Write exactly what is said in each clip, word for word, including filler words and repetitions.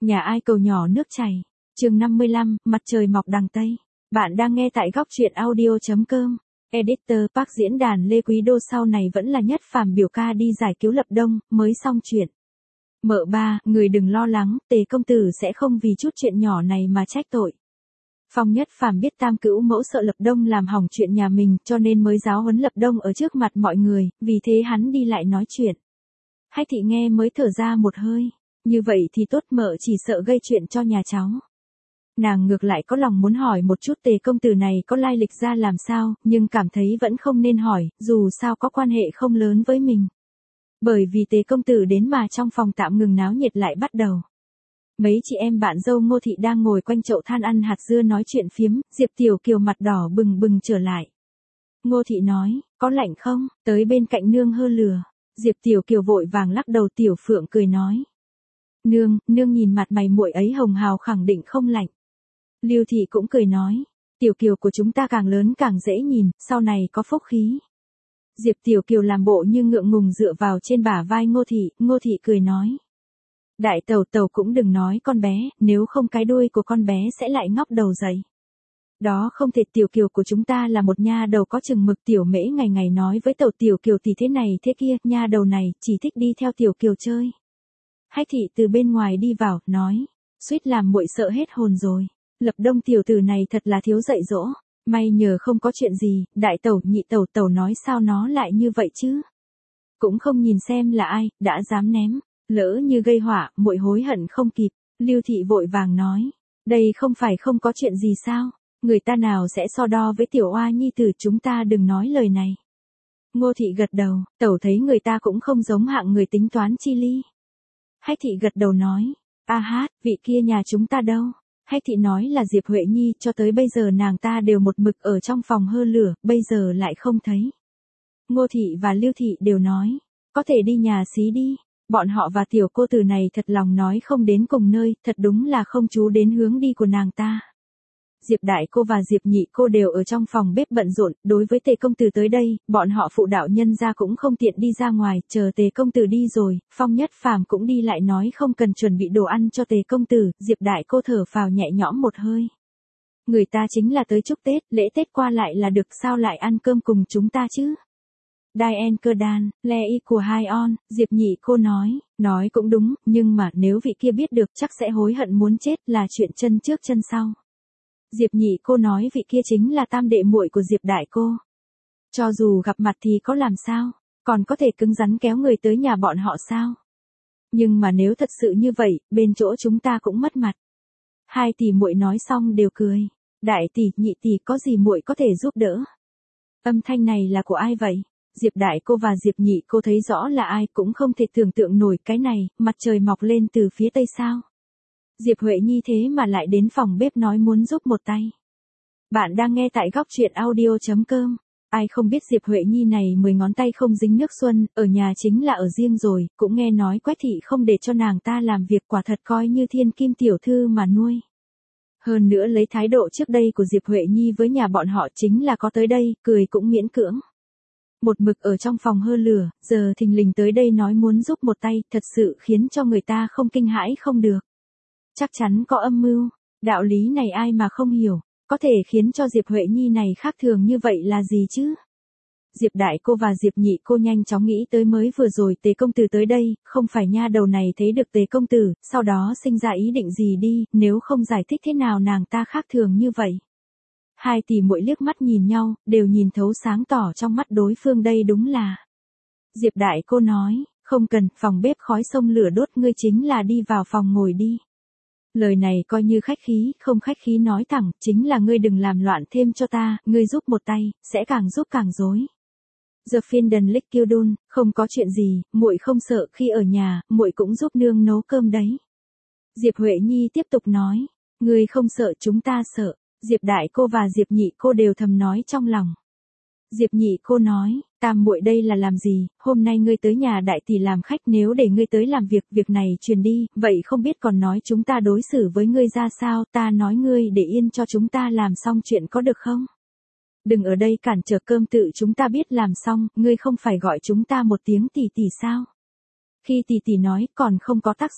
Nhà ai cầu nhỏ nước chảy. Chương năm mươi lăm, mặt trời mọc đằng Tây. Bạn đang nghe tại góc truyện audio chấm com. Editor Park diễn đàn Lê Quý Đô sau này vẫn là Nhất Phàm biểu ca đi giải cứu Lập Đông, mới xong chuyện. Mợ ba, người đừng lo lắng, Tề công tử sẽ không vì chút chuyện nhỏ này mà trách tội. Phong Nhất Phàm biết Tam Cữu Mẫu sợ Lập Đông làm hỏng chuyện nhà mình cho nên mới giáo huấn Lập Đông ở trước mặt mọi người, vì thế hắn đi lại nói chuyện. Hách Thị nghe mới thở ra một hơi, như vậy thì tốt, mợ chỉ sợ gây chuyện cho nhà cháu. Nàng ngược lại có lòng muốn hỏi một chút Tề công tử này có lai lịch ra làm sao, nhưng cảm thấy vẫn không nên hỏi, dù sao có quan hệ không lớn với mình. Bởi vì Tề công tử đến mà trong phòng tạm ngừng náo nhiệt lại bắt đầu. Mấy chị em bạn dâu Ngô Thị đang ngồi quanh chậu than ăn hạt dưa nói chuyện phiếm, Diệp Tiểu Kiều mặt đỏ bừng bừng trở lại. Ngô Thị nói, có lạnh không, tới bên cạnh nương hơ lửa. Diệp Tiểu Kiều vội vàng lắc đầu. Tiểu Phượng cười nói. Nương, nương nhìn mặt mày muội ấy hồng hào khẳng định không lạnh. Lưu Thị cũng cười nói, Tiểu Kiều của chúng ta càng lớn càng dễ nhìn, sau này có phúc khí. Diệp Tiểu Kiều làm bộ như ngượng ngùng dựa vào trên bả vai Ngô Thị, Ngô Thị cười nói. Đại tẩu tẩu cũng đừng nói con bé, nếu không cái đuôi của con bé sẽ lại ngóc đầu dậy. Đó không thể, Tiểu Kiều của chúng ta là một nha đầu có chừng mực. Tiểu Mễ ngày ngày nói với tẩu Tiểu Kiều thì thế này thế kia, nha đầu này chỉ thích đi theo Tiểu Kiều chơi. Hách Thị từ bên ngoài đi vào, nói, suýt làm muội sợ hết hồn rồi. Lập Đông tiểu tử này thật là thiếu dạy dỗ, may nhờ không có chuyện gì. Đại tẩu nhị tẩu tẩu nói sao nó lại như vậy chứ? Cũng không nhìn xem là ai, đã dám ném, lỡ như gây họa, muội hối hận không kịp. Lưu Thị vội vàng nói, đây không phải không có chuyện gì sao? Người ta nào sẽ so đo với tiểu oa nhi tử, chúng ta đừng nói lời này. Ngô Thị gật đầu, tẩu thấy người ta cũng không giống hạng người tính toán chi ly. Hách Thị gật đầu nói, a hát, vị kia nhà chúng ta đâu? Hách Thị nói là Diệp Huệ Nhi, cho tới bây giờ nàng ta đều một mực ở trong phòng hơ lửa, bây giờ lại không thấy. Ngô Thị và Lưu Thị đều nói, có thể đi nhà xí đi. Bọn họ và tiểu cô tử này thật lòng nói không đến cùng nơi, thật đúng là không chú đến hướng đi của nàng ta. Diệp đại cô và Diệp nhị cô đều ở trong phòng bếp bận rộn, đối với Tề công tử tới đây, bọn họ phụ đạo nhân gia cũng không tiện đi ra ngoài, chờ Tề công tử đi rồi, Phong Nhất Phàm cũng đi lại nói không cần chuẩn bị đồ ăn cho Tề công tử. Diệp đại cô thở phào nhẹ nhõm một hơi. Người ta chính là tới chúc Tết, lễ Tết qua lại là được, sao lại ăn cơm cùng chúng ta chứ? Diane cơ đan, le y của hai on, Diệp nhị cô nói, nói cũng đúng, nhưng mà nếu vị kia biết được chắc sẽ hối hận muốn chết, là chuyện chân trước chân sau. Diệp nhị cô nói vị kia chính là tam đệ muội của Diệp đại cô. Cho dù gặp mặt thì có làm sao, còn có thể cứng rắn kéo người tới nhà bọn họ sao? Nhưng mà nếu thật sự như vậy, bên chỗ chúng ta cũng mất mặt. Hai tỷ muội nói xong đều cười. Đại tỷ, nhị tỷ, có gì muội có thể giúp đỡ? Âm thanh này là của ai vậy? Diệp đại cô và Diệp nhị cô thấy rõ là ai, cũng không thể tưởng tượng nổi cái này, mặt trời mọc lên từ phía tây sao? Diệp Huệ Nhi thế mà lại đến phòng bếp nói muốn giúp một tay. Bạn đang nghe tại góc truyện audio chấm com. Ai không biết Diệp Huệ Nhi này mười ngón tay không dính nước xuân, ở nhà chính là ở riêng rồi, cũng nghe nói Quách Thị không để cho nàng ta làm việc, quả thật coi như thiên kim tiểu thư mà nuôi. Hơn nữa lấy thái độ trước đây của Diệp Huệ Nhi với nhà bọn họ chính là có tới đây, cười cũng miễn cưỡng. Một mực ở trong phòng hơ lửa, giờ thình lình tới đây nói muốn giúp một tay, thật sự khiến cho người ta không kinh hãi không được. Chắc chắn có âm mưu, đạo lý này ai mà không hiểu, có thể khiến cho Diệp Huệ Nhi này khác thường như vậy là gì chứ? Diệp đại cô và Diệp nhị cô nhanh chóng nghĩ tới mới vừa rồi Tề công tử tới đây, không phải nha đầu này thấy được Tề công tử, sau đó sinh ra ý định gì đi, nếu không giải thích thế nào nàng ta khác thường như vậy. Hai tỷ muội liếc mắt nhìn nhau, đều nhìn thấu sáng tỏ trong mắt đối phương, đây đúng là. Diệp đại cô nói, không cần, phòng bếp khói sông lửa đốt, ngươi chính là đi vào phòng ngồi đi. Lời này coi như khách khí, không khách khí nói thẳng, chính là ngươi đừng làm loạn thêm cho ta, ngươi giúp một tay, sẽ càng giúp càng rối. The Finden Lick Kildun, không có chuyện gì, muội không sợ, khi ở nhà, muội cũng giúp nương nấu cơm đấy. Diệp Huệ Nhi tiếp tục nói, ngươi không sợ chúng ta sợ. Diệp đại cô và Diệp nhị cô đều thầm nói trong lòng. Diệp nhị cô nói, tam muội đây là làm gì, hôm nay ngươi tới nhà đại tỷ làm khách, nếu để ngươi tới làm việc, việc này truyền đi, vậy không biết còn nói chúng ta đối xử với ngươi ra sao, ta nói ngươi để yên cho chúng ta làm xong chuyện có được không? Đừng ở đây cản trở cơm tự chúng ta biết làm xong, ngươi không phải gọi chúng ta một tiếng tỷ tỷ sao? Khi tỷ tỷ nói còn không có tác dụng,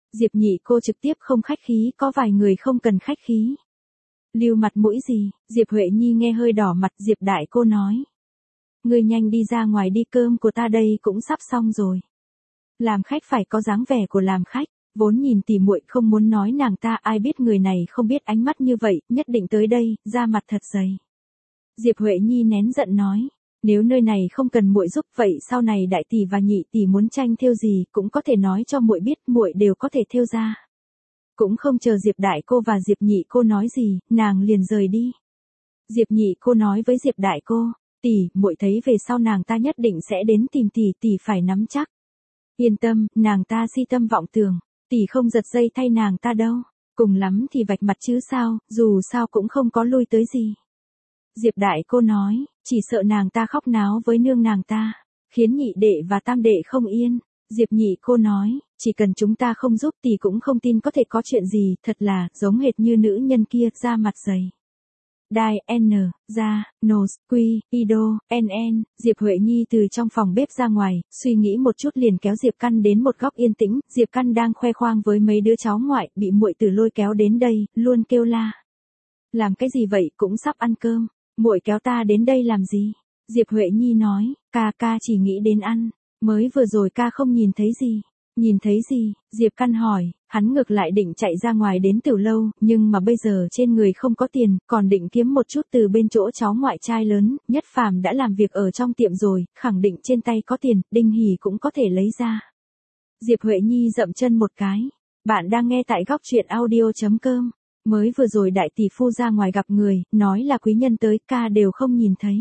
Diệp nhị cô trực tiếp không khách khí, có vài người không cần khách khí. Lưu mặt mũi gì, Diệp Huệ Nhi nghe hơi đỏ mặt, Diệp đại cô nói. Ngươi nhanh đi ra ngoài đi, cơm của ta đây cũng sắp xong rồi. Làm khách phải có dáng vẻ của làm khách, vốn nhìn tỉ muội không muốn nói nàng ta, ai biết người này không biết ánh mắt như vậy, nhất định tới đây, da mặt thật dày. Diệp Huệ Nhi nén giận nói, nếu nơi này không cần muội giúp vậy sau này đại tỷ và nhị tỷ muốn tranh thêu gì cũng có thể nói cho muội biết, muội đều có thể thêu ra. Cũng không chờ Diệp đại cô và Diệp nhị cô nói gì, nàng liền rời đi. Diệp nhị cô nói với Diệp đại cô, tỷ, muội thấy về sau nàng ta nhất định sẽ đến tìm tỷ, tỷ phải nắm chắc. Yên tâm, nàng ta si tâm vọng tưởng, tỷ không giật dây thay nàng ta đâu, cùng lắm thì vạch mặt chứ sao, dù sao cũng không có lui tới gì. Diệp đại cô nói, chỉ sợ nàng ta khóc náo với nương nàng ta, khiến nhị đệ và tam đệ không yên. Diệp nhị cô nói, chỉ cần chúng ta không giúp tỷ cũng không tin có thể có chuyện gì, thật là giống hệt như nữ nhân kia, da mặt dày. Đai, N, ra, Nose, Quy, Ido, N N, Diệp Huệ Nhi từ trong phòng bếp ra ngoài, suy nghĩ một chút liền kéo Diệp Căn đến một góc yên tĩnh, Diệp Căn đang khoe khoang với mấy đứa cháu ngoại, bị muội tử lôi kéo đến đây, luôn kêu la. Làm cái gì vậy, cũng sắp ăn cơm, muội kéo ta đến đây làm gì? Diệp Huệ Nhi nói, ca ca chỉ nghĩ đến ăn, mới vừa rồi ca không nhìn thấy gì. Nhìn thấy gì? Diệp Căn hỏi, hắn ngược lại định chạy ra ngoài đến Tiểu Lâu, nhưng mà bây giờ trên người không có tiền, còn định kiếm một chút từ bên chỗ cháu ngoại trai lớn, Nhất Phàm đã làm việc ở trong tiệm rồi, khẳng định trên tay có tiền, Đinh Hỉ cũng có thể lấy ra. Diệp Huệ Nhi dậm chân một cái. Bạn đang nghe tại góc truyện audio chấm com. Mới vừa rồi đại tỷ phu ra ngoài gặp người, nói là quý nhân tới, ca đều không nhìn thấy.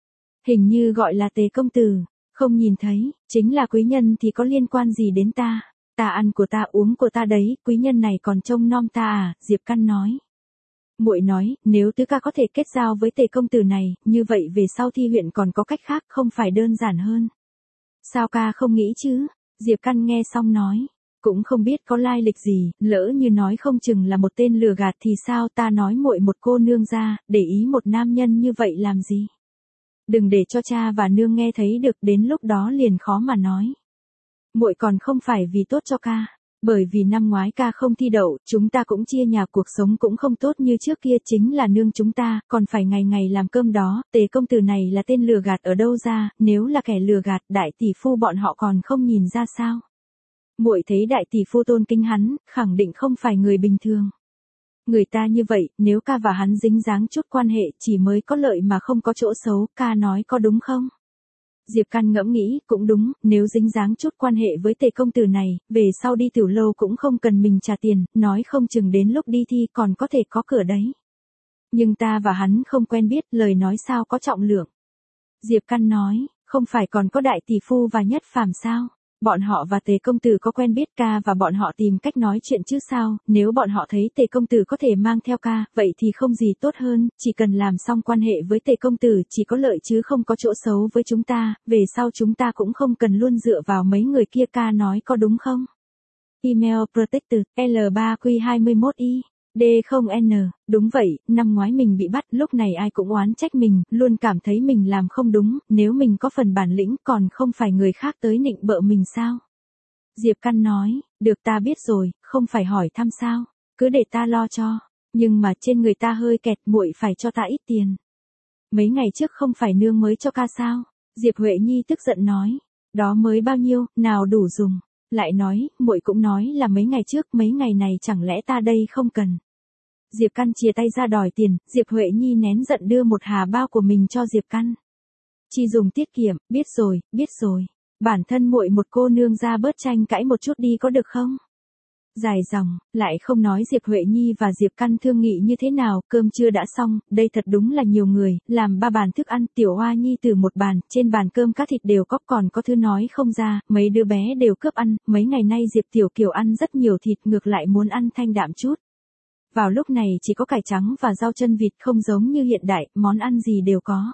Hình như gọi là Tề công tử. Không nhìn thấy, chính là quý nhân thì có liên quan gì đến ta, ta ăn của ta uống của ta đấy, quý nhân này còn trông nom ta à, Diệp Căn nói. Muội nói, nếu tứ ca có thể kết giao với Tề công tử này, như vậy về sau thi huyện còn có cách khác không phải đơn giản hơn. Sao ca không nghĩ chứ, Diệp Căn nghe xong nói, cũng không biết có lai lịch gì, lỡ như nói không chừng là một tên lừa gạt thì sao, ta nói muội một cô nương ra, để ý một nam nhân như vậy làm gì. Đừng để cho cha và nương nghe thấy được, đến lúc đó liền khó mà nói. Muội còn không phải vì tốt cho ca, bởi vì năm ngoái ca không thi đậu, chúng ta cũng chia nhà, cuộc sống cũng không tốt như trước kia, chính là nương chúng ta, còn phải ngày ngày làm cơm đó, Tề công tử này là tên lừa gạt ở đâu ra, nếu là kẻ lừa gạt, đại tỷ phu bọn họ còn không nhìn ra sao. Muội thấy đại tỷ phu tôn kính hắn, khẳng định không phải người bình thường. Người ta như vậy, nếu ca và hắn dính dáng chút quan hệ chỉ mới có lợi mà không có chỗ xấu, ca nói có đúng không? Diệp Căn ngẫm nghĩ, cũng đúng, nếu dính dáng chút quan hệ với Tề công tử này, về sau đi Tiểu Lâu cũng không cần mình trả tiền, nói không chừng đến lúc đi thi còn có thể có cửa đấy. Nhưng ta và hắn không quen biết, lời nói sao có trọng lượng. Diệp Căn nói, không phải còn có đại tỷ phu và Nhất Phàm sao? Bọn họ và Tề công tử có quen biết, ca và bọn họ tìm cách nói chuyện chứ sao, nếu bọn họ thấy Tề công tử có thể mang theo ca, vậy thì không gì tốt hơn, chỉ cần làm xong quan hệ với Tề công tử chỉ có lợi chứ không có chỗ xấu với chúng ta, về sau chúng ta cũng không cần luôn dựa vào mấy người kia, ca nói có đúng không? Email Protected, L ba Q hai mốt I. D không N, đúng vậy, năm ngoái mình bị bắt, lúc này ai cũng oán trách mình, luôn cảm thấy mình làm không đúng, nếu mình có phần bản lĩnh còn không phải người khác tới nịnh bợ mình sao? Diệp Căn nói, được ta biết rồi, không phải hỏi thăm sao, cứ để ta lo cho, nhưng mà trên người ta hơi kẹt, muội phải cho ta ít tiền. Mấy ngày trước không phải nương mới cho ca sao? Diệp Huệ Nhi tức giận nói, đó mới bao nhiêu, nào đủ dùng. Lại nói, muội cũng nói là mấy ngày trước, mấy ngày này chẳng lẽ ta đây không cần. Diệp Căn chìa tay ra đòi tiền, Diệp Huệ Nhi nén giận đưa một hà bao của mình cho Diệp Căn. Chi dùng tiết kiệm, biết rồi, biết rồi. Bản thân muội một cô nương ra bớt tranh cãi một chút đi có được không? Dài dòng, lại không nói Diệp Huệ Nhi và Diệp Căn thương nghị như thế nào, cơm trưa đã xong, đây thật đúng là nhiều người, làm ba bàn thức ăn, Tiểu Hoa Nhi từ một bàn, trên bàn cơm cá thịt đều có, còn có thứ nói không ra, mấy đứa bé đều cướp ăn, mấy ngày nay Diệp Tiểu Kiều ăn rất nhiều thịt, ngược lại muốn ăn thanh đạm chút. Vào lúc này chỉ có cải trắng và rau chân vịt, không giống như hiện đại, món ăn gì đều có.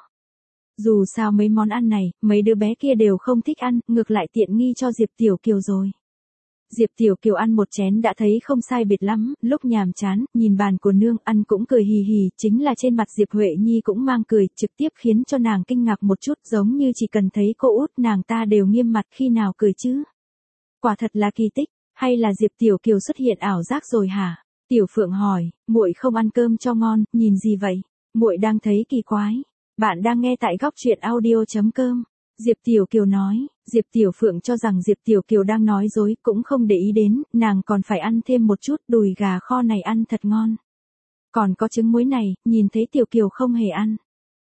Dù sao mấy món ăn này, mấy đứa bé kia đều không thích ăn, ngược lại tiện nghi cho Diệp Tiểu Kiều rồi. Diệp Tiểu Kiều ăn một chén đã thấy không sai biệt lắm, lúc nhàm chán, nhìn bàn của nương ăn cũng cười hì hì, chính là trên mặt Diệp Huệ Nhi cũng mang cười, trực tiếp khiến cho nàng kinh ngạc một chút, giống như chỉ cần thấy cô út nàng ta đều nghiêm mặt, khi nào cười chứ. Quả thật là kỳ tích. Hay là Diệp Tiểu Kiều xuất hiện ảo giác rồi hả? Tiểu Phượng hỏi, muội không ăn cơm cho ngon, nhìn gì vậy? Muội đang thấy kỳ quái. Bạn đang nghe tại góc truyện audio chấm com. Diệp Tiểu Kiều nói, Diệp Tiểu Phượng cho rằng Diệp Tiểu Kiều đang nói dối, cũng không để ý đến, nàng còn phải ăn thêm một chút, đùi gà kho này ăn thật ngon. Còn có trứng muối này, nhìn thấy Tiểu Kiều không hề ăn.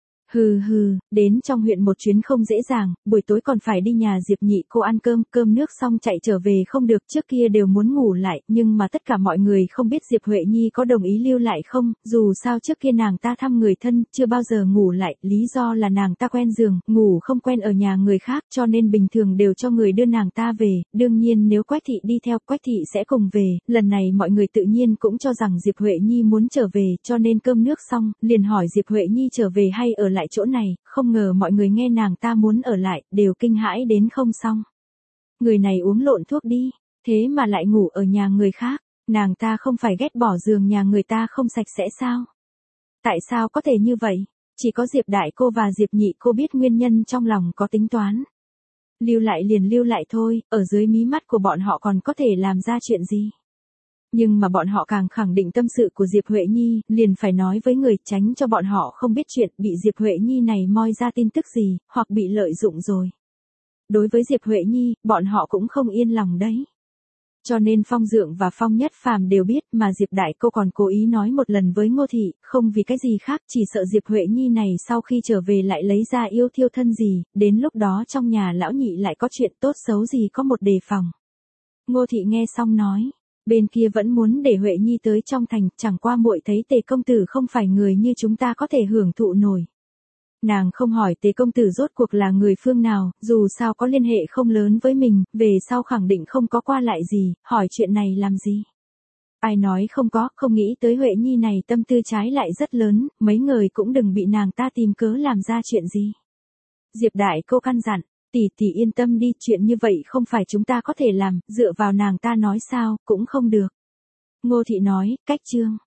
Hừ hừ, đến trong huyện một chuyến không dễ dàng, buổi tối còn phải đi nhà Diệp nhị cô ăn cơm, cơm nước xong chạy trở về không được, trước kia đều muốn ngủ lại, nhưng mà tất cả mọi người không biết Diệp Huệ Nhi có đồng ý lưu lại không, dù sao trước kia nàng ta thăm người thân, chưa bao giờ ngủ lại, lý do là nàng ta quen giường, ngủ không quen ở nhà người khác, cho nên bình thường đều cho người đưa nàng ta về, đương nhiên nếu Quách thị đi theo, Quách thị sẽ cùng về, lần này mọi người tự nhiên cũng cho rằng Diệp Huệ Nhi muốn trở về, cho nên cơm nước xong, liền hỏi Diệp Huệ Nhi trở về hay ở lại chỗ này, không ngờ mọi người nghe nàng ta muốn ở lại, đều kinh hãi đến không xong. Người này uống lộn thuốc đi, thế mà lại ngủ ở nhà người khác, nàng ta không phải ghét bỏ giường nhà người ta không sạch sẽ sao? Tại sao có thể như vậy? Chỉ có Diệp đại cô và Diệp nhị cô biết nguyên nhân, trong lòng có tính toán. Lưu lại liền lưu lại thôi, ở dưới mí mắt của bọn họ còn có thể làm ra chuyện gì? Nhưng mà bọn họ càng khẳng định tâm sự của Diệp Huệ Nhi, liền phải nói với người, tránh cho bọn họ không biết chuyện, bị Diệp Huệ Nhi này moi ra tin tức gì, hoặc bị lợi dụng rồi. Đối với Diệp Huệ Nhi, bọn họ cũng không yên lòng đấy. Cho nên Phong Dượng và Phong Nhất Phàm đều biết, mà Diệp đại cô còn cố ý nói một lần với Ngô Thị, không vì cái gì khác, chỉ sợ Diệp Huệ Nhi này sau khi trở về lại lấy ra yêu thiêu thân gì, đến lúc đó trong nhà lão nhị lại có chuyện tốt xấu gì có một đề phòng. Ngô Thị nghe xong nói, bên kia vẫn muốn để Huệ Nhi tới trong thành, chẳng qua muội thấy Tề công tử không phải người như chúng ta có thể hưởng thụ nổi. Nàng không hỏi Tề công tử rốt cuộc là người phương nào, dù sao có liên hệ không lớn với mình, về sau khẳng định không có qua lại gì, hỏi chuyện này làm gì. Ai nói không có, không nghĩ tới Huệ Nhi này tâm tư trái lại rất lớn, mấy người cũng đừng bị nàng ta tìm cớ làm ra chuyện gì. Diệp đại cô căn dặn, tỷ tỷ yên tâm đi, chuyện như vậy không phải chúng ta có thể làm, dựa vào nàng ta nói sao, cũng không được. Ngô Thị nói, cách chương.